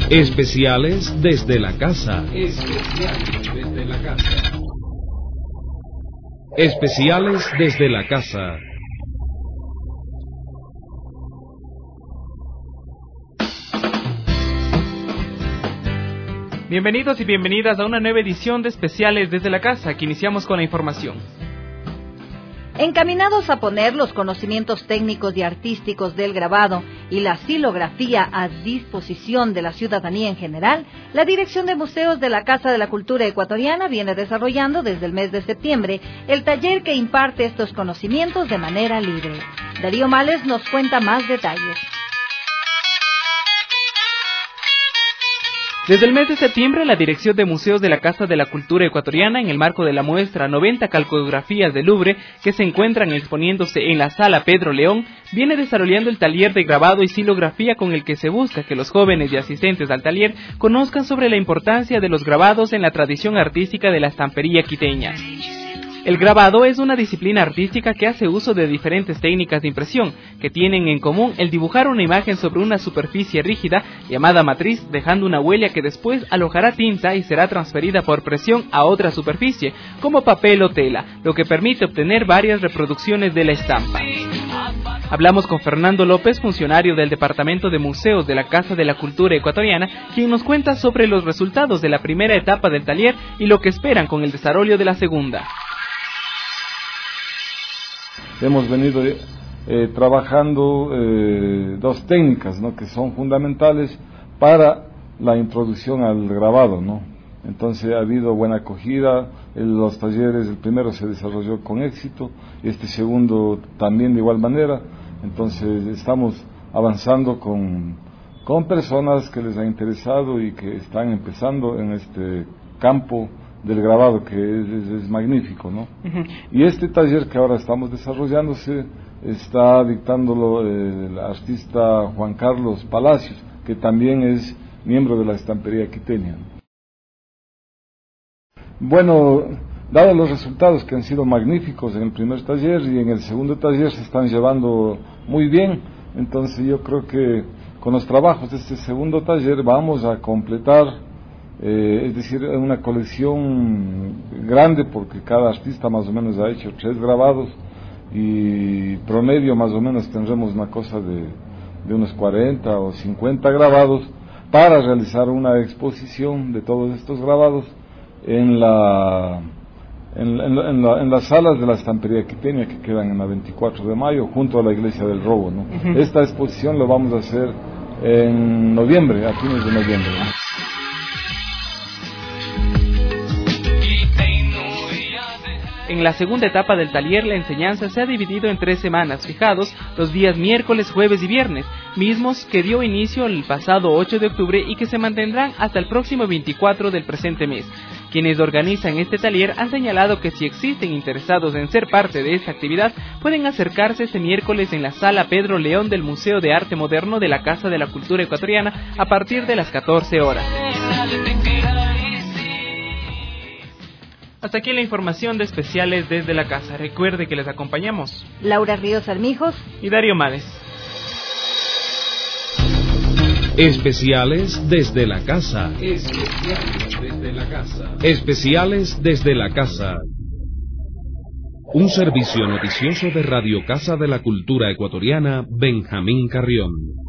Especiales desde la casa. Especiales desde la casa. Especiales desde la casa. Bienvenidos y bienvenidas a una nueva edición de Especiales desde la casa, que iniciamos con la información. Encaminados a poner los conocimientos técnicos y artísticos del grabado y la xilografía a disposición de la ciudadanía en general, la Dirección de Museos de la Casa de la Cultura Ecuatoriana viene desarrollando desde el mes de septiembre el taller que imparte estos conocimientos de manera libre. Darío Males nos cuenta más detalles. Desde el mes de septiembre, la Dirección de Museos de la Casa de la Cultura Ecuatoriana, en el marco de la muestra 90 calcografías del Louvre, que se encuentran exponiéndose en la Sala Pedro León, viene desarrollando el taller de grabado y xilografía con el que se busca que los jóvenes y asistentes al taller conozcan sobre la importancia de los grabados en la tradición artística de la estampería quiteña. El grabado es una disciplina artística que hace uso de diferentes técnicas de impresión, que tienen en común el dibujar una imagen sobre una superficie rígida llamada matriz, dejando una huella que después alojará tinta y será transferida por presión a otra superficie, como papel o tela, lo que permite obtener varias reproducciones de la estampa. Hablamos con Fernando López, funcionario del Departamento de Museos de la Casa de la Cultura Ecuatoriana, quien nos cuenta sobre los resultados de la primera etapa del taller y lo que esperan con el desarrollo de la segunda. Hemos venido trabajando dos técnicas, ¿no?, que son fundamentales para la introducción al grabado, ¿no? Entonces ha habido buena acogida, los talleres, el primero se desarrolló con éxito, este segundo también de igual manera. Entonces estamos avanzando con personas que les ha interesado y que están empezando en este campo del grabado, que es magnífico, ¿no? Uh-huh. Y este taller que ahora estamos desarrollándose está dictándolo el artista Juan Carlos Palacios, que también es miembro de la estampería quiteña. Bueno, dados los resultados que han sido magníficos en el primer taller y en el segundo taller se están llevando muy bien, entonces yo creo que con los trabajos de este segundo taller vamos a completar es decir, una colección grande, porque cada artista más o menos ha hecho 3 grabados y promedio más o menos tendremos una cosa de unos 40 o 50 grabados para realizar una exposición de todos estos grabados en las salas de la estampería quiteña que quedan en la 24 de mayo junto a la Iglesia del Robo, ¿no? Uh-huh. Esta exposición lo vamos a hacer en noviembre, a fines de noviembre, ¿no? En la segunda etapa del taller, la enseñanza se ha dividido en 3 semanas, fijados los días miércoles, jueves y viernes, mismos que dio inicio el pasado 8 de octubre y que se mantendrán hasta el próximo 24 del presente mes. Quienes organizan este taller han señalado que si existen interesados en ser parte de esta actividad, pueden acercarse este miércoles en la Sala Pedro León del Museo de Arte Moderno de la Casa de la Cultura Ecuatoriana a partir de las 14 horas. Hasta aquí la información de Especiales desde la casa. Recuerde que les acompañamos Laura Ríos Armijos y Darío Males. Especiales desde la casa. Especiales desde la casa. Especiales desde la casa. Un servicio noticioso de Radio Casa de la Cultura Ecuatoriana, Benjamín Carrión.